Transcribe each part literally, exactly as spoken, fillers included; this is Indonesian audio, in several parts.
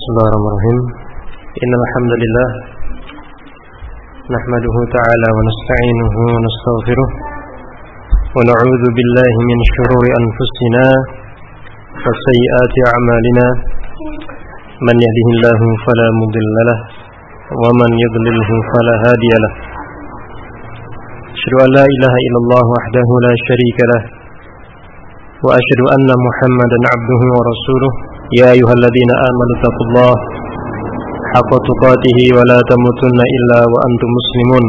Bismillahirrahmanirrahim. Innal hamdalillah nahmaduhu ta'ala wa nasta'inuhu wa nastaghfiruh wa na'udzu billahi min shururi anfusina wa sayyiati a'malina. Man yahdihillahu fala mudilla lahu wa man yudlilhu fala hadiya lahu. Asyhadu an la ilaha illallah wahdahu la syarika lahu wa asyhadu anna Muhammadan 'abduhu wa rasuluh. Ya ayyuhalladzina amanu taqullaha haqqa tuqatih wa la tamutunna illa wa antum muslimun.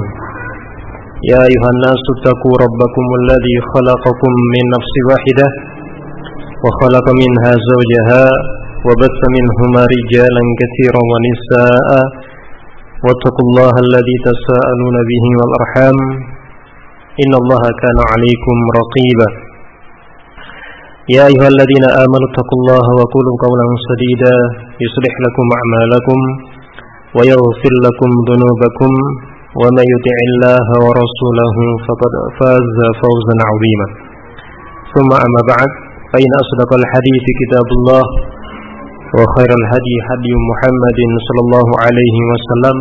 Ya ayyuhan nasu taqu rabbakumul ladzi khalaqakum min nafsin wahidah wa khalaqa minha zawjaha wa batha minhuma rijalan katsiran wa nisaa'a wattaqullaha alladzi tasaaluna bihi wal arham innallaha kana 'alaykum raqiba. يا أيها الذين آمنوا اتقوا الله وقولوا قولا سديدا يصلح لكم أعمالكم ويغفر لكم ذنوبكم ومن يطع الله ورسوله فقد فاز فوزا عظيما. ثم أما بعد فإن أصدق الحديث كتاب الله وخير الهدي هدي محمد صلى الله عليه وسلم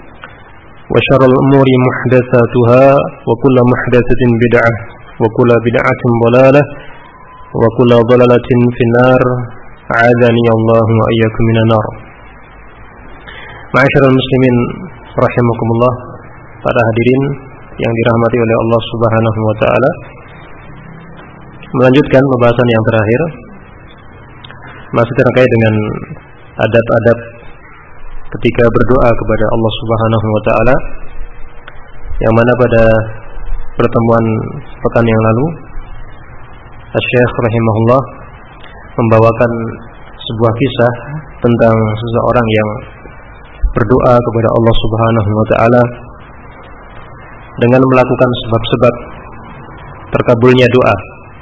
وشر الأمور محدثاتها وكل محدثة بدعة وكل بدعة ضلالة wa kullu dhalalatin finnar. A'adzani Allah wa iyyakum minan nar. Ma'asyiral muslimin rahimakumullah, para hadirin yang dirahmati oleh Allah Subhanahu wa taala. Melanjutkan pembahasan yang terakhir masih terkait dengan adab-adab ketika berdoa kepada Allah Subhanahu wa taala, yang mana pada pertemuan pekan yang lalu Syekh rahimahullah membawakan sebuah kisah tentang seseorang yang berdoa kepada Allah Subhanahu wa taala dengan melakukan sebab-sebab terkabulnya doa.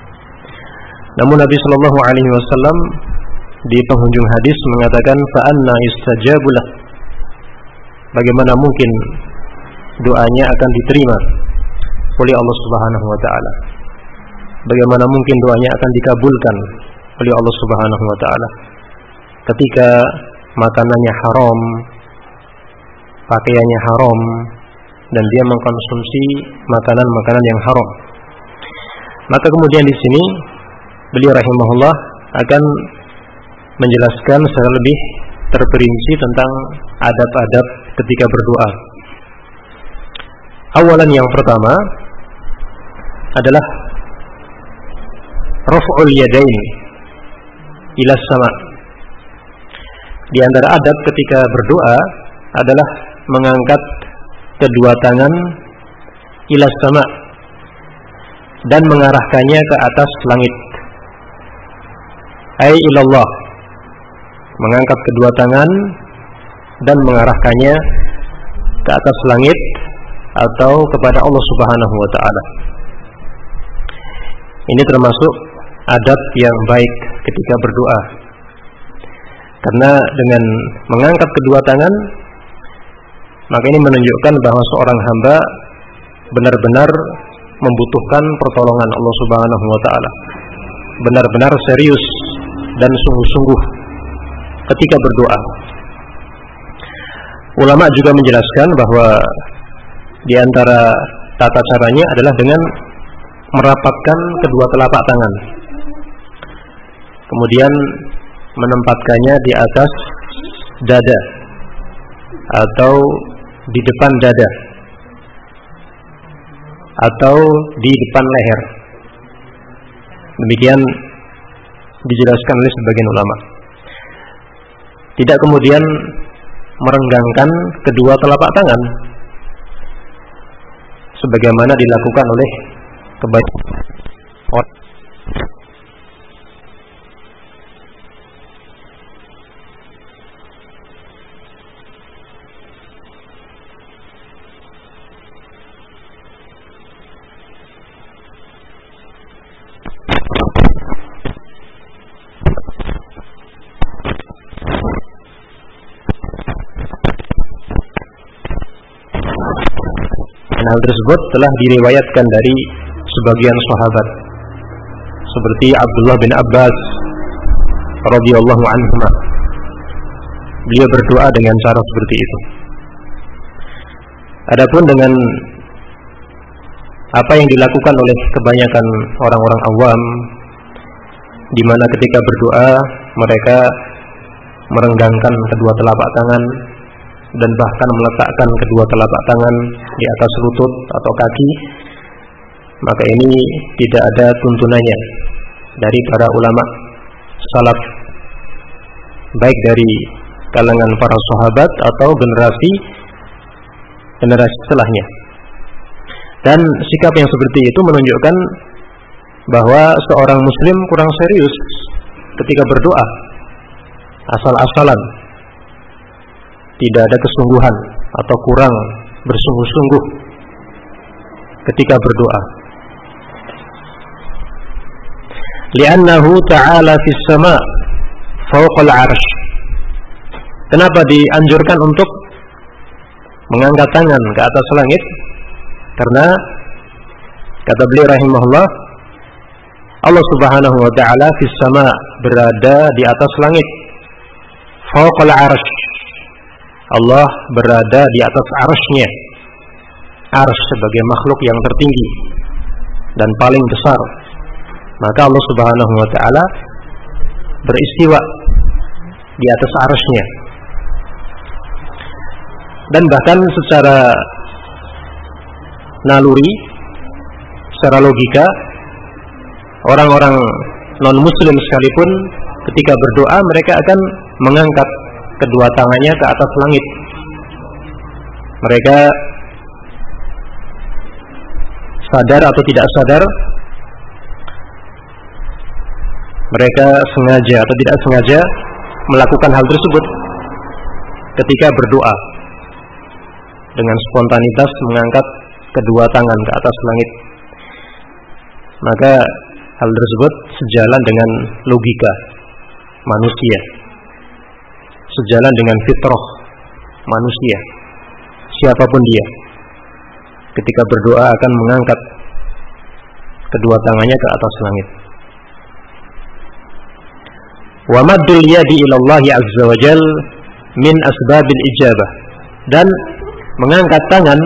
Namun Nabi sallallahu alaihi wasallam di penghujung hadis mengatakan fa anna istajabulah. Bagaimana mungkin doanya akan diterima oleh Allah Subhanahu wa taala? Bagaimana mungkin doanya akan dikabulkan oleh Allah Subhanahu wa taala ketika makanannya haram, pakaiannya haram, dan dia mengkonsumsi makanan-makanan yang haram. Maka kemudian di sini beliau rahimahullah akan menjelaskan secara lebih terperinci tentang adab-adab ketika berdoa. Awalan yang pertama adalah raf'ul yadain ila sama. Di antara adab ketika berdoa adalah mengangkat kedua tangan ila sama dan mengarahkannya ke atas langit. Ai ilallah, mengangkat kedua tangan dan mengarahkannya ke atas langit atau kepada Allah Subhanahu wa taala. Ini termasuk adab yang baik ketika berdoa, karena dengan mengangkat kedua tangan maka ini menunjukkan bahwa seorang hamba benar-benar membutuhkan pertolongan Allah Subhanahu wa taala, benar-benar serius dan sungguh-sungguh ketika berdoa. Ulama juga menjelaskan bahwa di antara tata caranya adalah dengan merapatkan kedua telapak tangan, kemudian menempatkannya di atas dada atau di depan dada atau di depan leher. Demikian dijelaskan oleh sebagian ulama. Tidak kemudian merenggangkan kedua telapak tangan sebagaimana dilakukan oleh kebanyakan orang. Hal tersebut telah diriwayatkan dari sebagian sahabat seperti Abdullah bin Abbas radhiyallahu anhu beliau berdoa dengan cara seperti itu. Adapun dengan apa yang dilakukan oleh kebanyakan orang-orang awam, di mana ketika berdoa mereka merenggangkan kedua telapak tangan dan bahkan meletakkan kedua telapak tangan di atas lutut atau kaki, maka ini tidak ada tuntunannya dari para ulama salaf, baik dari kalangan para sahabat atau generasi generasi setelahnya. Dan sikap yang seperti itu menunjukkan bahwa seorang muslim kurang serius ketika berdoa, asal-asalan, tidak ada kesungguhan atau kurang bersungguh-sungguh ketika berdoa. Li'annahu ta'ala fis sama' fawqal 'arsy. Kenapa dianjurkan untuk mengangkat tangan ke atas langit? Karena kata beliau rahimahullah, Allah Subhanahu wa taala fis sama', berada di atas langit. Fawqal 'arsy, Allah berada di atas arsy-Nya. Arsy sebagai makhluk yang tertinggi dan paling besar. Maka Allah Subhanahu wa taala beristiwa di atas arsy-Nya. Dan bahkan secara naluri, secara logika, orang-orang non-muslim sekalipun ketika berdoa mereka akan mengangkat kedua tangannya ke atas langit. Mereka sadar atau tidak sadar, mereka sengaja atau tidak sengaja melakukan hal tersebut ketika berdoa, dengan spontanitas mengangkat kedua tangan ke atas langit. Maka hal tersebut sejalan dengan logika manusia, sejalan dengan fitrah manusia, siapapun dia, ketika berdoa akan mengangkat kedua tangannya ke atas langit. Wa maddul yadi ilallahi azza wa jal min asbabil ijabah, dan mengangkat tangan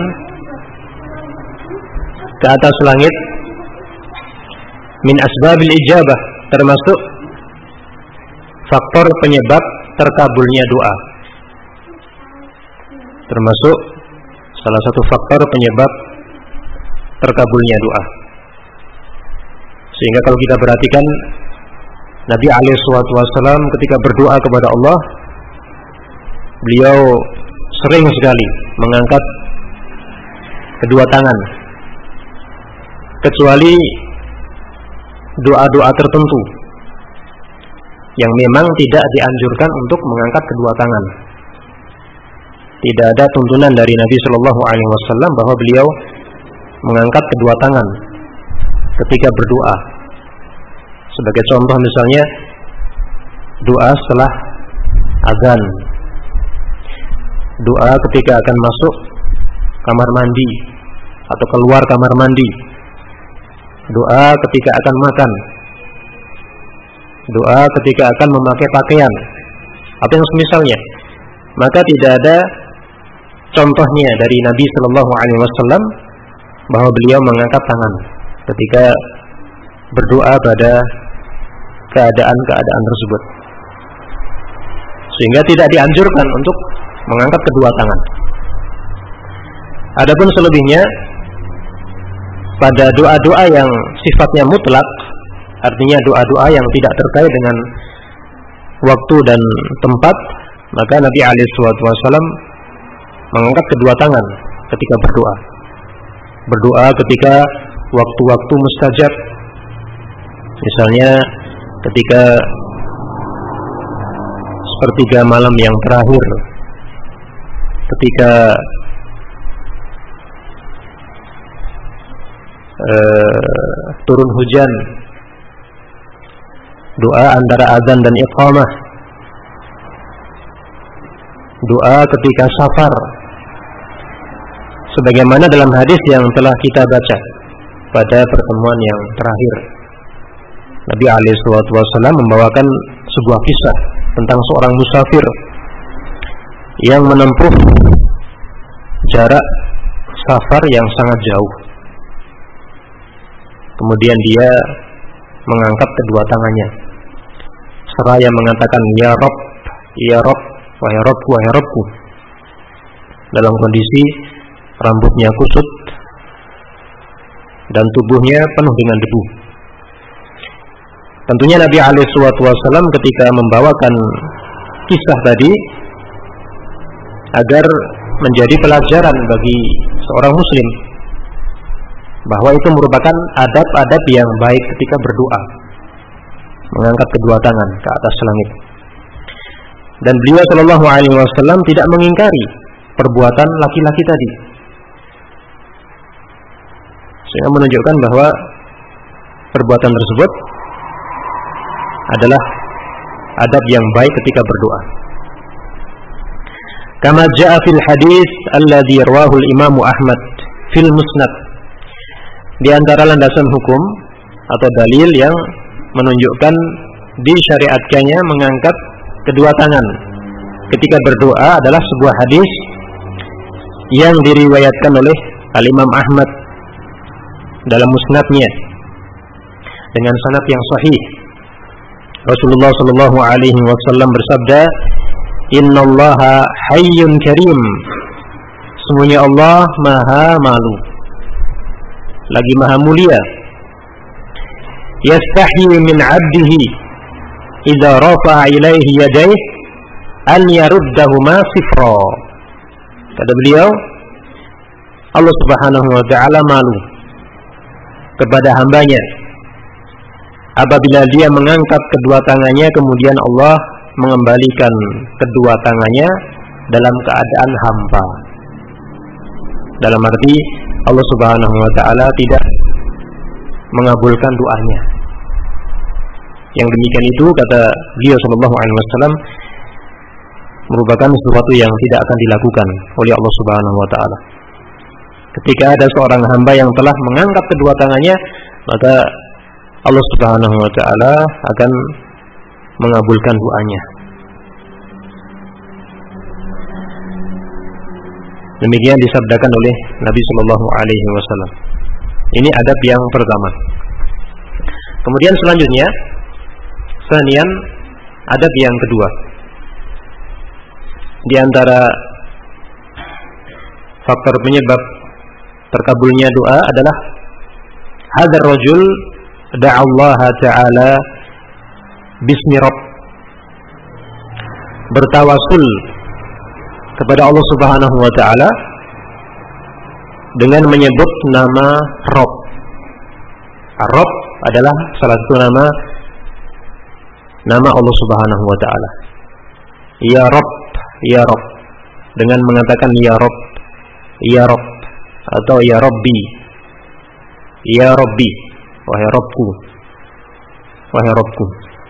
ke atas langit min asbabil ijabah, termasuk faktor penyebab terkabulnya doa, termasuk salah satu faktor penyebab terkabulnya doa. Sehingga kalau kita perhatikan, Nabi alaihi salatu wasallam ketika berdoa kepada Allah, beliau sering sekali mengangkat kedua tangan, kecuali doa-doa tertentu yang memang tidak dianjurkan untuk mengangkat kedua tangan. Tidak ada tuntunan dari Nabi Shallallahu Alaihi Wasallam bahwa beliau mengangkat kedua tangan ketika berdoa. Sebagai contoh misalnya doa setelah azan, doa ketika akan masuk kamar mandi atau keluar kamar mandi, doa ketika akan makan, doa ketika akan memakai pakaian, apa yang semisalnya. Maka tidak ada contohnya dari Nabi Shallallahu Alaihi Wasallam bahwa beliau mengangkat tangan ketika berdoa pada keadaan-keadaan tersebut, sehingga tidak dianjurkan untuk mengangkat kedua tangan. Adapun selebihnya pada doa-doa yang sifatnya mutlak, artinya doa-doa yang tidak terkait dengan waktu dan tempat, maka Nabi alaihi wasallam mengangkat kedua tangan ketika berdoa. Berdoa ketika waktu-waktu mustajab, misalnya ketika sepertiga malam yang terakhir, ketika uh, turun hujan, doa antara azan dan iqamah, doa ketika safar, sebagaimana dalam hadis yang telah kita baca pada pertemuan yang terakhir. Nabi alaihi wasallam membawakan sebuah kisah tentang seorang musafir yang menempuh jarak safar yang sangat jauh. Kemudian dia mengangkat kedua tangannya seraya mengatakan ya Rabb, ya Rabb, wahai Rabbku, wahai Rabbku, dalam kondisi rambutnya kusut dan tubuhnya penuh dengan debu. Tentunya Nabi alaihi wasallam ketika membawakan kisah tadi agar menjadi pelajaran bagi seorang muslim bahwa itu merupakan adab-adab yang baik ketika berdoa, mengangkat kedua tangan ke atas langit. Dan beliau sallallahu alaihi wasallam tidak mengingkari perbuatan laki-laki tadi, sehingga menunjukkan bahwa perbuatan tersebut adalah adab yang baik ketika berdoa. Kama jaa fil hadis alladhi rawahu al-Imam Ahmad fil Musnad. Di antara landasan hukum atau dalil yang menunjukkan disyariatkannya mengangkat kedua tangan ketika berdoa adalah sebuah hadis yang diriwayatkan oleh Al-Imam Ahmad dalam musnadnya dengan sanad yang sahih. Rasulullah sallallahu alaihi wasallam bersabda, "Innallaha hayyun karim." Sesungguhnya Allah Maha Malu, lagi Maha Mulia. Yastahi min 'abdihi idza rafa'a ilaihi yadayhi an yaruddahuma sifra. Kata beliau, Allah Subhanahu wa taala malu kepada hambanya apabila dia mengangkat kedua tangannya kemudian Allah mengembalikan kedua tangannya dalam keadaan hampa. Dalam arti Allah Subhanahu wa taala tidak mengabulkan doanya. Yang demikian itu kata beliau sallallahu alaihi wasallam merupakan sesuatu yang tidak akan dilakukan oleh Allah Subhanahu wa taala. Ketika ada seorang hamba yang telah mengangkat kedua tangannya, maka Allah Subhanahu wa taala akan mengabulkan doanya. Demikian disabdakan oleh Nabi sallallahu alaihi wasallam. Ini adab yang pertama. Kemudian selanjutnya, sanian, adab yang kedua. Di antara faktor penyebab terkabulnya doa adalah hadzal rajul da'a Allah Ta'ala bismi Rabb, bertawasul kepada Allah Subhanahu wa taala dengan menyebut nama Rabb. Ar-Rabb adalah salah satu nama nama Allah Subhanahu wa taala. Ya Rabb, ya Rabb, dengan mengatakan ya Rabb, ya Rabb atau ya Rabbi, ya Rabbi, wahai Rabbku, wahai Rabbku.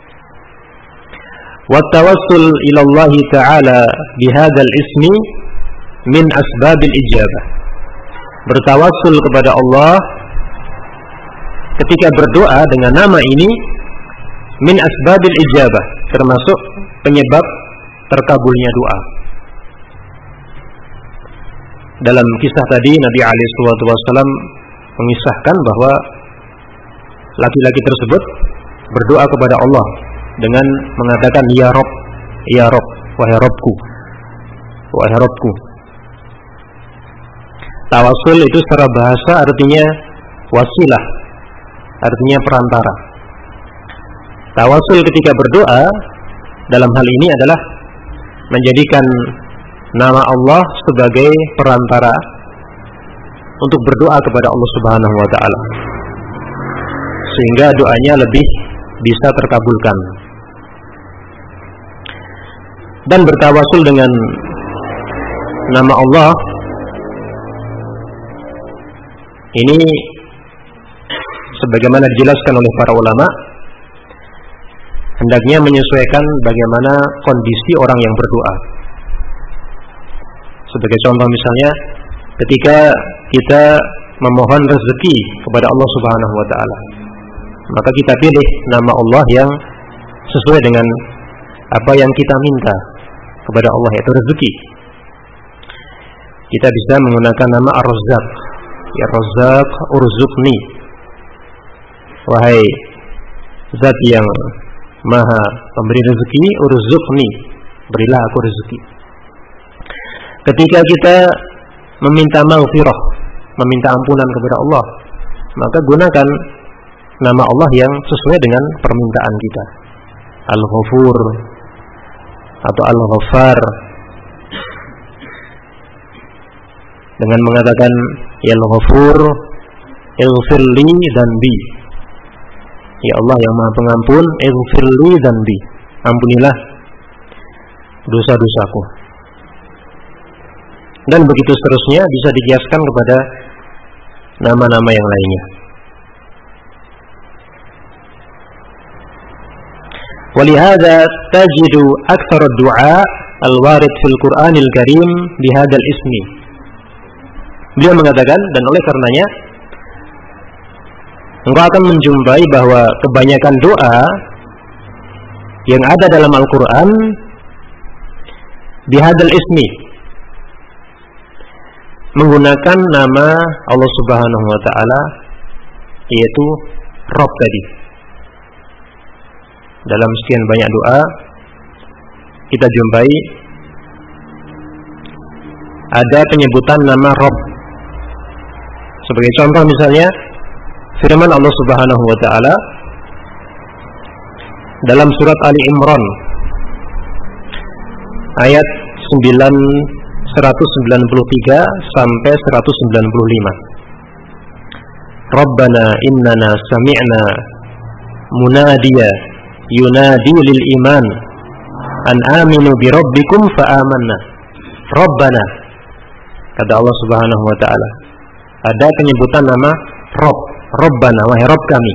Wa tawassul ila Allah Ta'ala bihadzal ismi min asbabil ijabah. Bertawassul kepada Allah ketika berdoa dengan nama ini min asbabil ijabah, termasuk penyebab terkabulnya doa. Dalam kisah tadi Nabi alaihi wasallam mengisahkan bahwa laki-laki tersebut berdoa kepada Allah dengan mengatakan ya Rabb, ya Rabb, wahai Rabbku, wahai Rabbku. Tawasul itu secara bahasa artinya wasilah, artinya perantara. Tawasul ketika berdoa dalam hal ini adalah menjadikan nama Allah sebagai perantara untuk berdoa kepada Allah Subhanahu wa taala, sehingga doanya lebih bisa terkabulkan. Dan bertawasul dengan nama Allah ini sebagaimana dijelaskan oleh para ulama, hendaknya menyesuaikan bagaimana kondisi orang yang berdoa. Sebagai contoh misalnya, ketika kita memohon rezeki kepada Allah Subhanahu wa taala, maka kita pilih nama Allah yang sesuai dengan apa yang kita minta. kepada Allah, yaitu rezeki. Kita bisa menggunakan nama Ar-Razzaq. Ya Razzaq, urzuqni. Wahai Zat yang Maha pemberi rezeki, urzuqni, berilah aku rezeki. Ketika kita meminta maghfirah, meminta ampunan kepada Allah, maka gunakan nama Allah yang sesuai dengan permintaan kita. Al-Ghafur atau Al-Ghaffar, dengan mengatakan ya Al-Ghafur ighfirli dzanbi, ya Allah yang Maha Pengampun, ighfirli dzanbi, ampunilah dosa-dosaku. Dan begitu seterusnya, bisa dikiaskan kepada nama-nama yang lainnya. Walihada tajidu aktsar ad-du'a al-warid fil Qur'anil Karim bihadzal ismi. Beliau mengatakan, dan oleh karenanya engkau akan menjumpai bahwa kebanyakan doa yang ada dalam Al-Quran bihadzal ismi, menggunakan nama Allah Subhanahu wa ta'ala, yaitu Rabb tadi. Dalam sekian banyak doa kita jumpai ada penyebutan nama Rabb. Sebagai contoh misalnya firman Allah Subhanahu wa ta'ala dalam surat Ali Imran ayat seratus sembilan puluh tiga sampai seratus sembilan puluh lima. Rabbana innana sami'na munadiya yunadi lil iman an aminu bi rabbikum fa amanna. Rabbana, kata Allah Subhanahu wa ta'ala, ada penyebutan nama Rabb. Rabbana, wahai Rabb kami,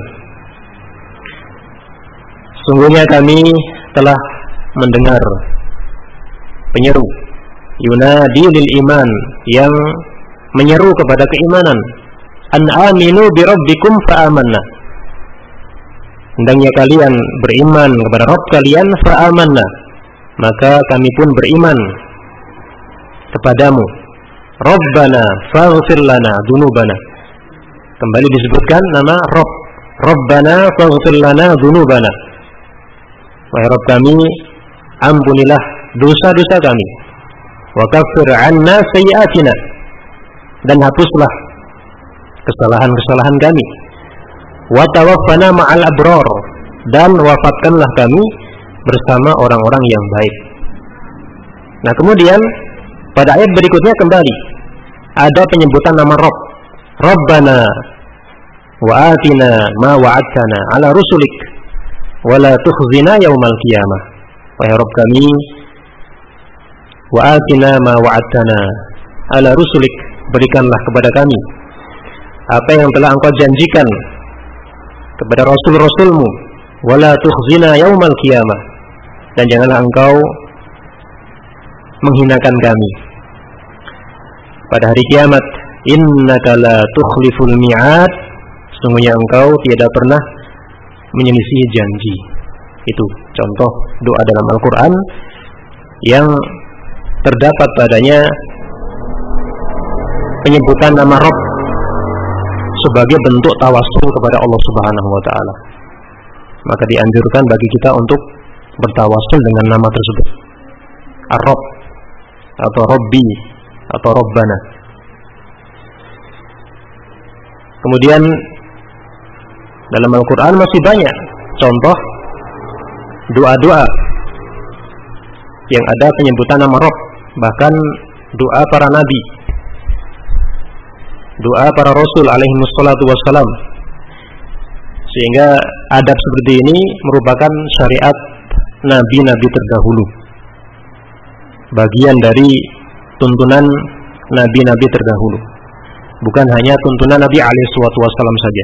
sungguhnya kami telah mendengar penyeru yunadi lil iman, yang menyeru kepada keimanan, an aminu bi rabbikum fa amanna, hendaknya kalian beriman kepada Rabb kalian, fa amanna, maka kami pun beriman kepadamu. Rabbana faghfir lana dzunubana, kembali disebutkan nama Rabb. Rabbana faghfir lana dzunubana, wahai Rabb kami, ampunilah dosa-dosa kami. Wa kaffir 'anna sayyi'atina, dan hapuslah kesalahan-kesalahan kami. Wa tawaffana ma'al abrar, dan wafatkanlah kami bersama orang-orang yang baik. Nah, kemudian pada ayat berikutnya kembali ada penyebutan nama Rabb. Rabbana wa atina ma wa'adtana ala rusulik wa la tukhzina yaumal qiyamah, wahai Rabb kami, wa atina ma wa'adtana ala rusulik, berikanlah kepada kami apa yang telah engkau janjikan kepada rasul-rasulmu, wa la tukhzina yaumal qiyamah, dan janganlah engkau menghinakan kami pada hari kiamat. Innaka la tukhliful mi'ad, sesungguhnya engkau tidak pernah menyelisihi janji. Itu contoh doa dalam Al-Quran yang terdapat padanya penyebutan nama Rabb sebagai bentuk tawassul kepada Allah Subhanahu wa ta'ala. Maka dianjurkan bagi kita untuk bertawassul dengan nama tersebut, Ar-Rabb atau Rabbi atau Rabbana. Kemudian dalam Al-Quran masih banyak contoh doa-doa yang ada penyebutan nama Rabb, bahkan doa para nabi, doa para rasul alaihi wassalatu wassalam. Sehingga adab seperti ini merupakan syariat nabi-nabi terdahulu, bagian dari tuntunan nabi-nabi terdahulu, bukan hanya tuntunan Nabi alaihi wassalam saja.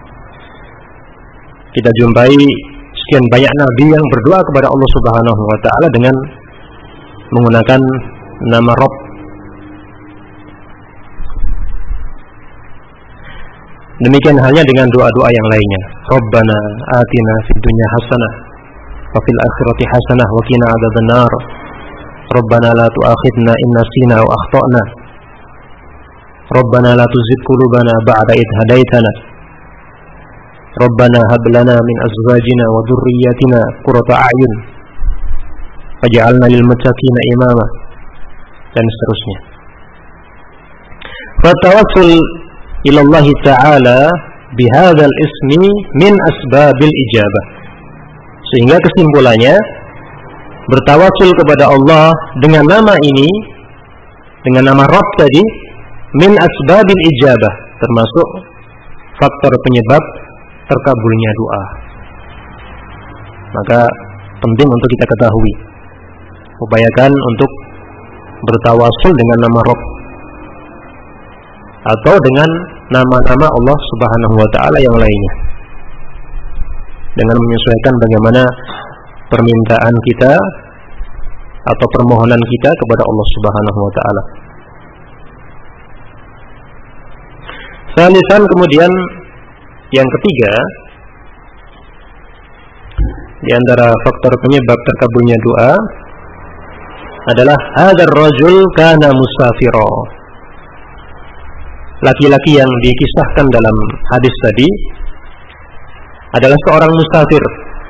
Kita jumpai sekian banyak nabi yang berdoa kepada Allah Subhanahu wa ta'ala dengan menggunakan nama Rabb. Demikian halnya dengan doa-doa yang lainnya. Rabbana atina fid dunya hasanah wa fil akhirati hasanah wa qina adzabannar. Rabbana la tu'akhidna in nasina aw akhtana. Rabbana la tuzigh qulubana ba'da idh hadaitana. Rabbana hab lana min azwajina wa dhurriyyatina qurrata a'yun waj'alna lil muttaqina imama, dan seterusnya. Fatawassul ila Allah Ta'ala bihadzal ismi min asbabil ijabah. Sehingga kesimpulannya, bertawassul kepada Allah dengan nama ini, dengan nama Rabb tadi, min asbabil ijabah, termasuk faktor penyebab terkabulnya doa. Maka penting untuk kita ketahui, upayakan untuk bertawassul dengan nama Rabb atau dengan nama-nama Allah Subhanahu wa Ta'ala yang lainnya, dengan menyesuaikan bagaimana permintaan kita atau permohonan kita kepada Allah Subhanahu wa Ta'ala. Salisan, kemudian yang ketiga di antara faktor penyebab terkabulnya doa adalah hadzal rajul kana musafira. Laki-laki yang dikisahkan dalam hadis tadi adalah seorang musafir.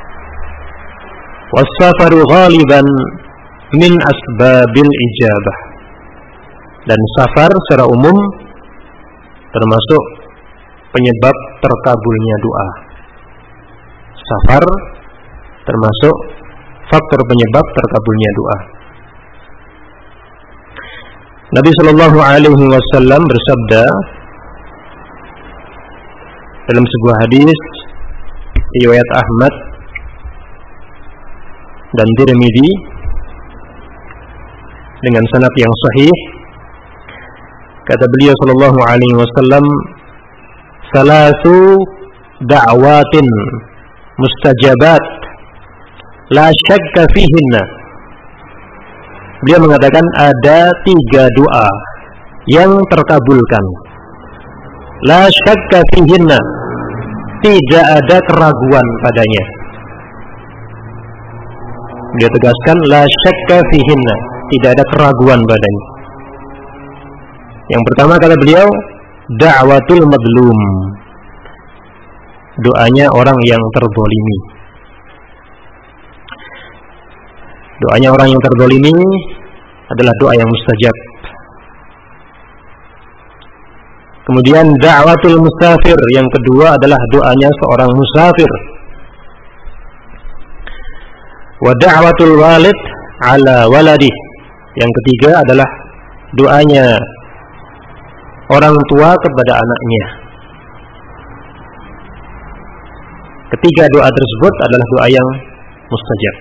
Was-safaru ghaliban min asbabil ijabah. Dan safar secara umum termasuk penyebab terkabulnya doa. Safar termasuk faktor penyebab terkabulnya doa. Nabi Shallallahu Alaihi Wasallam bersabda dalam sebuah hadis riwayat Ahmad dan Tirmidzi dengan sanad yang sahih, kata beliau Shallallahu Alaihi Wasallam, salasu da'watin mustajabat la syakka fihinna. Beliau mengatakan ada tiga doa yang terkabulkan. La syakka fihinna, tidak ada keraguan padanya. Beliau tegaskan la syakka fihinna, tidak ada keraguan padanya. Yang pertama kata beliau, da'watul madlum, doanya orang yang terzalimi. Doanya orang yang terzalimi adalah doa yang mustajab. Kemudian da'watul musafir, yang kedua adalah doanya seorang musafir. Wa da'watul walid ala waladi, yang ketiga adalah doanya orang tua kepada anaknya. Ketiga doa tersebut adalah doa yang mustajab.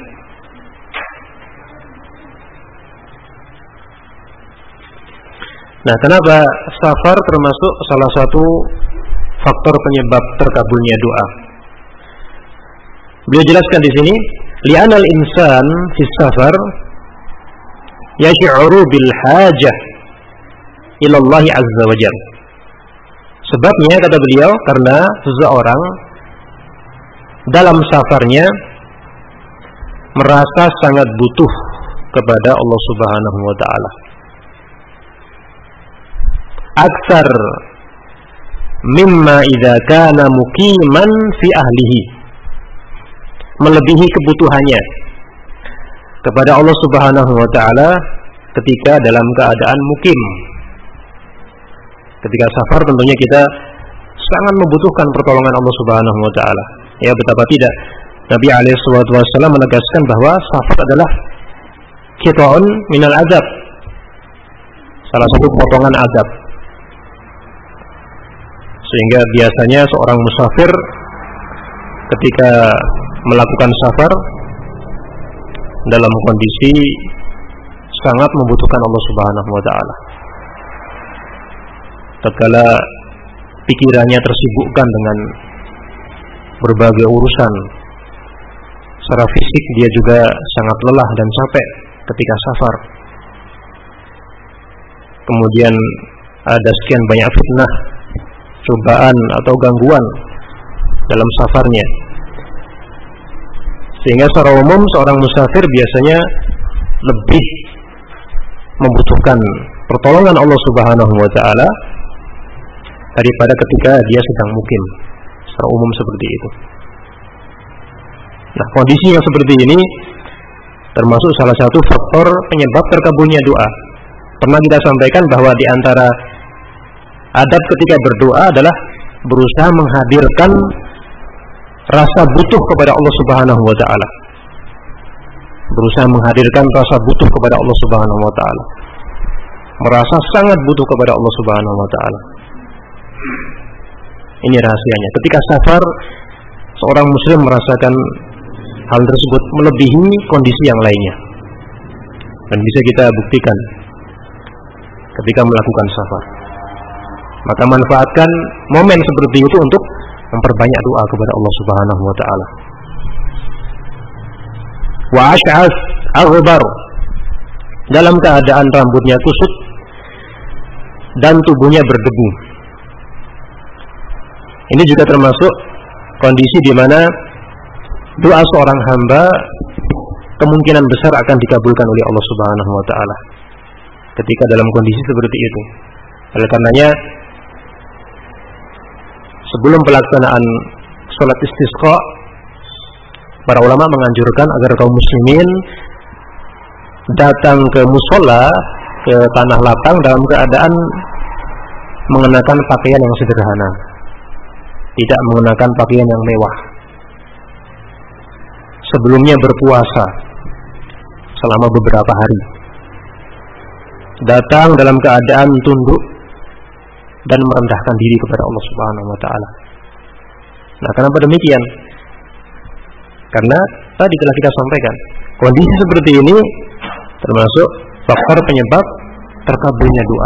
Nah, kenapa safar termasuk salah satu faktor penyebab terkabulnya doa? Beliau jelaskan di sini, li'anal insan fi safar yash'uru bil hajah ila Allah azza wa jalla. Sebabnya kata beliau, karena seseorang dalam safarnya merasa sangat butuh kepada Allah Subhanahu wa taala. Aksar mimma idza kana muqiman fi ahlihi, melebihi kebutuhannya kepada Allah Subhanahu wa taala ketika dalam keadaan mukim. Ketika safar tentunya kita sangat membutuhkan pertolongan Allah Subhanahu wa taala. Ya, betapa tidak, Nabi alaihi wasallam menegaskan bahwa safar adalah qita'un minal azab, salah satu potongan azab. Sehingga biasanya seorang musafir ketika melakukan safar dalam kondisi sangat membutuhkan Allah Subhanahu wa taala. Tatkala pikirannya tersibukkan dengan berbagai urusan, secara fisik dia juga sangat lelah dan capek ketika safar. Kemudian ada sekian banyak fitnah, cobaan atau gangguan dalam safarnya, sehingga secara umum seorang musafir biasanya lebih membutuhkan pertolongan Allah Subhanahu wa taala daripada ketika dia sedang mukim. Secara umum seperti itu. Nah, kondisi yang seperti ini termasuk salah satu faktor penyebab terkabulnya doa. Pernah kita sampaikan bahwa di antara adab ketika berdoa adalah berusaha menghadirkan rasa butuh kepada Allah Subhanahu wa taala. Berusaha menghadirkan rasa butuh kepada Allah Subhanahu wa taala. Merasa sangat butuh kepada Allah Subhanahu wa taala. Ini rahasianya. Ketika safar, seorang muslim merasakan hal tersebut melebihi kondisi yang lainnya. Dan bisa kita buktikan ketika melakukan safar. Maka manfaatkan momen seperti itu untuk memperbanyak doa kepada Allah Subhanahu wa taala. Wa ash'ath aghbar, dalam keadaan rambutnya kusut dan tubuhnya berdebu. Ini juga termasuk kondisi di mana doa seorang hamba kemungkinan besar akan dikabulkan oleh Allah Subhanahu wa taala ketika dalam kondisi seperti itu. Oleh karenanya sebelum pelaksanaan salat istisqa, para ulama menganjurkan agar kaum muslimin datang ke musola, ke tanah lapang dalam keadaan mengenakan pakaian yang sederhana, tidak mengenakan pakaian yang mewah. Sebelumnya berpuasa selama beberapa hari, datang dalam keadaan tunduk dan merendahkan diri kepada Allah Subhanahu wa taala. Nah, kenapa demikian? Karena tadi telah kita sampaikan, kondisi seperti ini termasuk faktor penyebab terkabulnya doa.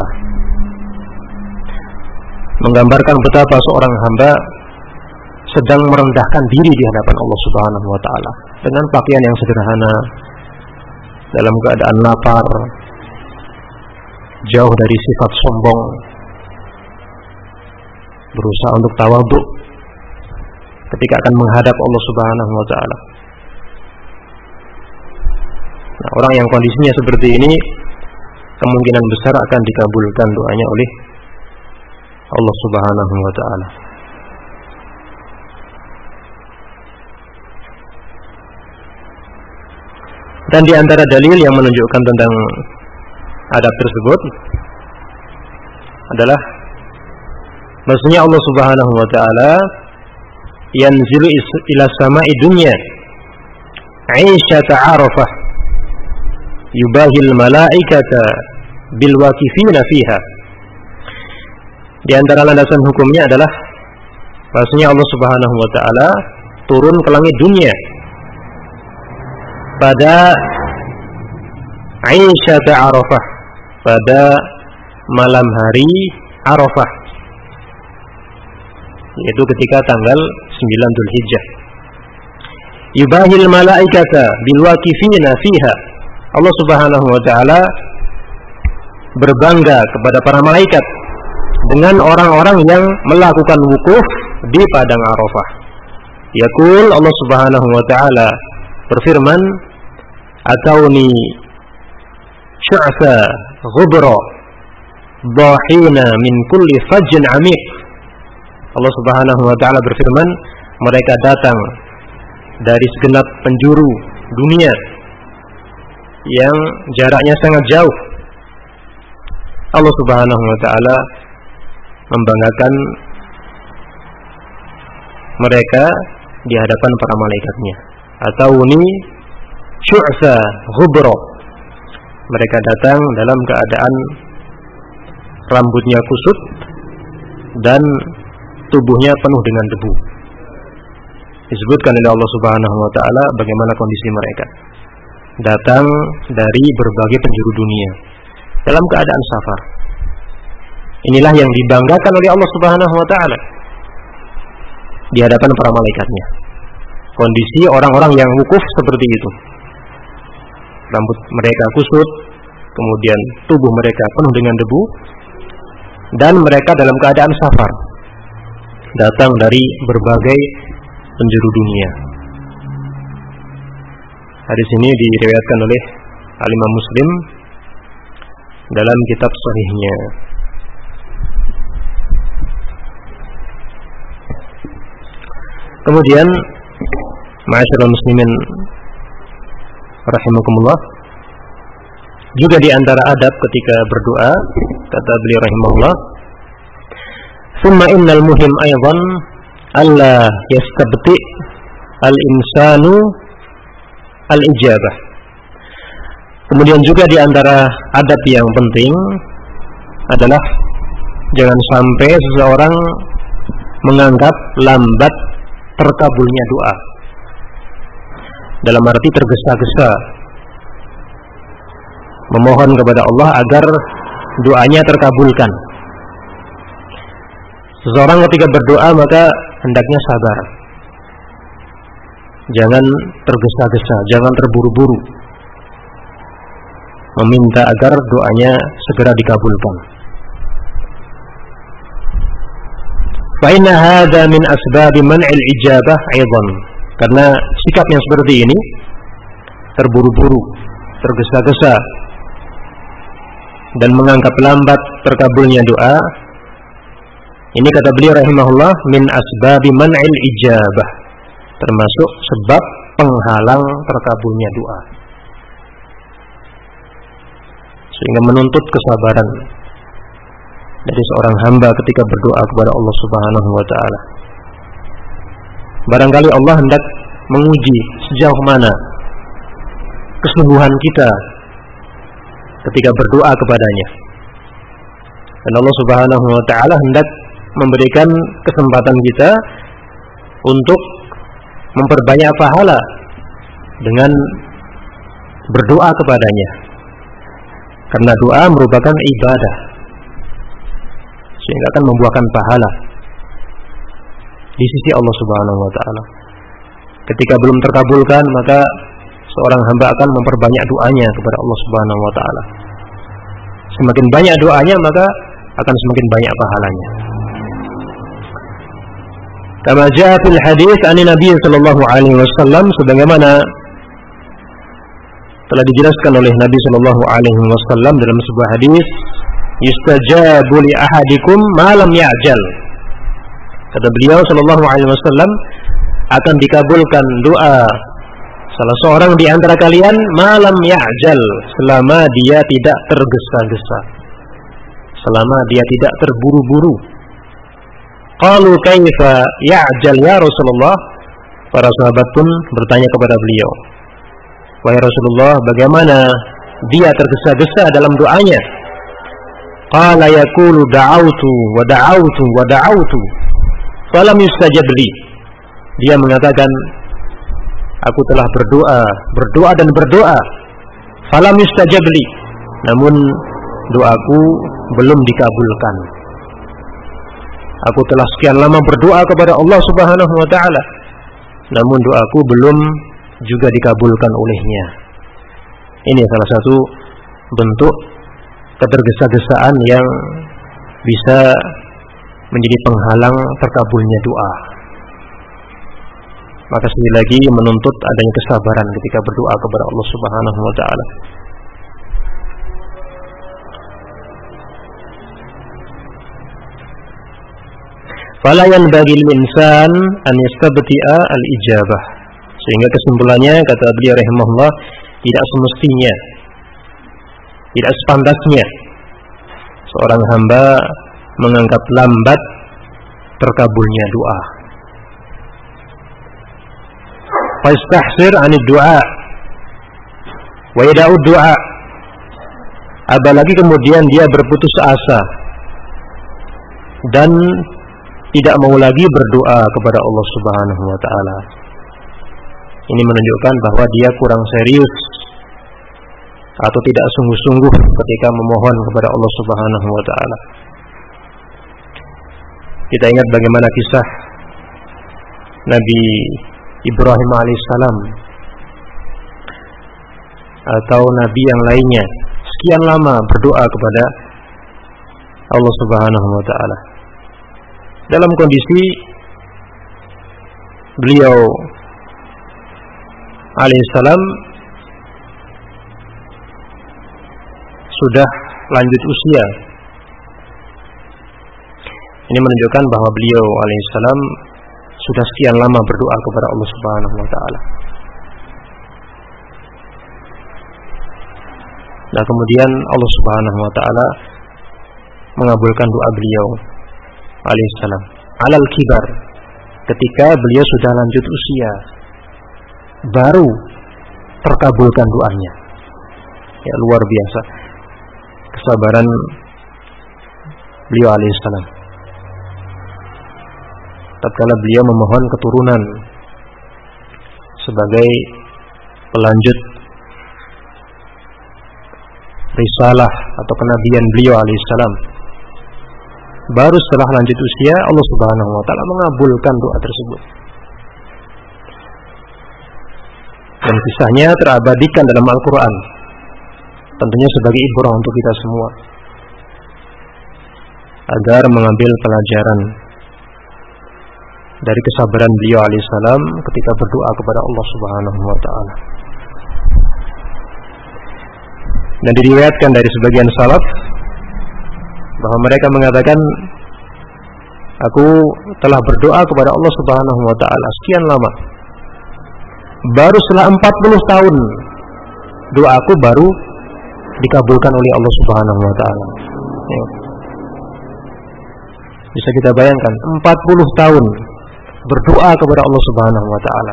Menggambarkan betapa seorang hamba sedang merendahkan diri di hadapan Allah Subhanahu wa taala dengan pakaian yang sederhana, dalam keadaan lapar, jauh dari sifat sombong, berusaha untuk tawadhu ketika akan menghadap Allah Subhanahu wa taala. Nah, orang yang kondisinya seperti ini kemungkinan besar akan dikabulkan doanya oleh Allah Subhanahu wa taala. Dan di antara dalil yang menunjukkan tentang adab tersebut adalah maksudnya Allah Subhanahu wa taala yanzilu ila sama'i dunya 'aishata 'arafah yubahil malaikata bil waqifina fiha. Di antara landasan hukumnya adalah maksudnya Allah Subhanahu wa taala turun ke langit dunia pada Aisyata Arafah, pada malam hari Arafah, yaitu ketika tanggal sembilan Dzulhijjah. Yubahil malaikata bil waqifina fiha. Allah Subhanahu wa taala berbangga kepada para malaikat dengan orang-orang yang melakukan wukuf di padang Arafah. Yaqul, Allah Subhanahu wa taala berfirman, "Atauni syu'sa ghubra dhahina min kulli fajjin 'amiq." Allah Subhanahu wa taala berfirman, mereka datang dari segenap penjuru dunia yang jaraknya sangat jauh. Allah Subhanahu wa taala membanggakan mereka di hadapan para malaikatnya. Atauni syu'sa ghubra, mereka datang dalam keadaan rambutnya kusut dan tubuhnya penuh dengan debu. Disebutkan oleh Allah Subhanahu wa taala bagaimana kondisi mereka. Datang dari berbagai penjuru dunia dalam keadaan safar. Inilah yang dibanggakan oleh Allah Subhanahu wa taala di hadapan para malaikatnya. Kondisi orang-orang yang wukuf seperti itu. Rambut mereka kusut, kemudian tubuh mereka penuh dengan debu, dan mereka dalam keadaan safar, datang dari berbagai penjuru dunia. Hadis ini diriwayatkan oleh Al-Imam Muslim dalam kitab sahihnya. Kemudian ma'asyiral muslimin rahimakumullah, juga di antara adab ketika berdoa, kata beliau rahimahullah, "Tsumma innal muhim aidan alla yastabti al-insanu al-ijabah." Kemudian juga di antara adab yang penting adalah jangan sampai seseorang menganggap lambat terkabulnya doa, dalam arti tergesa-gesa memohon kepada Allah agar doanya terkabulkan. Seseorang ketika berdoa maka hendaknya sabar, jangan tergesa-gesa, jangan terburu-buru meminta agar doanya segera dikabulkan. Fa inna hadza min asbab man'il ijabah aidan. Karena sikap yang seperti ini, terburu-buru, tergesa-gesa dan menganggap lambat terkabulnya doa, ini kata beliau rahimahullah min asbabi man'il ijabah, termasuk sebab penghalang terkabulnya doa. Sehingga menuntut kesabaran dari seorang hamba ketika berdoa kepada Allah Subhanahu wa ta'ala. Barangkali Allah hendak menguji sejauh mana kesungguhan kita ketika berdoa kepadanya. Dan Allah Subhanahu wa ta'ala hendak memberikan kesempatan kita untuk memperbanyak pahala dengan berdoa kepadanya. Karena doa merupakan ibadah, sehingga akan membuahkan pahala di sisi Allah Subhanahu wa ta'ala. Ketika belum terkabulkan, maka seorang hamba akan memperbanyak doanya kepada Allah Subhanahu wa ta'ala. Semakin banyak doanya, maka akan semakin banyak pahalanya. Kama jaa fil hadits an Nabi sallallahu alaihi wasallam, sebagaimana telah dijelaskan oleh Nabi sallallahu alaihi wasallam dalam sebuah hadis, yustajabu li ahadikum ma lam ya'jal. Kata beliau sallallahu alaihi wasallam, akan dikabulkan doa salah seorang di antara kalian malam ya'jal, selama dia tidak tergesa-gesa, selama dia tidak terburu-buru. Qalu kaifa ya'jal ya Rasulullah? Para sahabat pun bertanya kepada beliau, wahai Rasulullah, bagaimana dia tergesa-gesa dalam doanya? Qala yaqulu da'autu wa da'autu wa da'autu falam yustajab li. Dia mengatakan, aku telah berdoa, berdoa dan berdoa, falam yustajab li, namun doaku belum dikabulkan. Aku telah sekian lama berdoa kepada Allah Subhanahu wa ta'ala, namun doaku belum juga dikabulkan olehnya. Ini salah satu bentuk ketergesa-gesaan yang bisa menjadi penghalang terkabulnya doa. Maka sekali lagi menuntut adanya kesabaran ketika berdoa kepada Allah Subhanahu wa ta'ala. Fala yanbaghi lil-insan an yastabti'a al-ijabah. Sehingga kesimpulannya, kata beliau rahimahullah, tidak semestinya, tidak sepantasnya seorang hamba menganggap lambat terkabulnya doa. Fastahsir 'anid du'a wa yada'u du'a. Apalagi kemudian dia berputus asa dan tidak mau lagi berdoa kepada Allah Subhanahu wa ta'ala. Ini menunjukkan bahwa dia kurang serius atau tidak sungguh-sungguh ketika memohon kepada Allah Subhanahu wa ta'ala. Kita ingat bagaimana kisah Nabi Ibrahim alaihissalam atau nabi yang lainnya sekian lama berdoa kepada Allah Subhanahu wa ta'ala dalam kondisi beliau alaihissalam sudah lanjut usia. Ini menunjukkan bahwa beliau alaihissalam sudah sekian lama berdoa kepada Allah Subhanahu wa taala. Nah, kemudian Allah Subhanahu wa taala mengabulkan doa beliau alaihissalam alal kibar, ketika beliau sudah lanjut usia, baru terkabulkan doanya. Ya, luar biasa kesabaran beliau alaihissalam. Tatkala beliau memohon keturunan sebagai pelanjut risalah atau kenabian beliau alaihissalam, baru setelah lanjut usia Allah Subhanahu wa taala mengabulkan doa tersebut. Dan kisahnya terabadikan dalam Al-Quran, tentunya sebagai ibrah untuk kita semua, agar mengambil pelajaran dari kesabaran beliau alaihissalam ketika berdoa kepada Allah Subhanahu wa taala. Dan diriwayatkan dari sebagian salaf bahwa mereka mengatakan, aku telah berdoa kepada Allah Subhanahu wa taala sekian lama, baru setelah empat puluh tahun doaku baru dikabulkan oleh Allah Subhanahu wa taala. Ya. Bisa kita bayangkan, empat puluh tahun berdoa kepada Allah Subhanahu wa taala.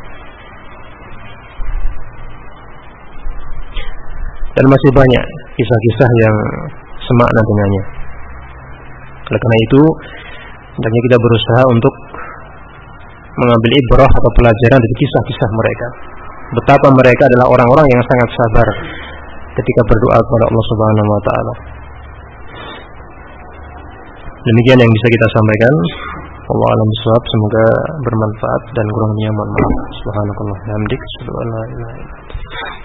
Dan masih banyak kisah-kisah yang semakna dengannya. Oleh karena itu, hendaknya kita berusaha untuk mengambil ibrah atau pelajaran dari kisah-kisah mereka. Betapa mereka adalah orang-orang yang sangat sabar ketika berdoa kepada Allah Subhanahu wa taala. Demikian yang bisa kita sampaikan. Wallahu a'lam bishawab, semoga bermanfaat dan kurangnya mohon maaf. Subhanallah wa bihamdihi, asyhadu an la ilaha illa anta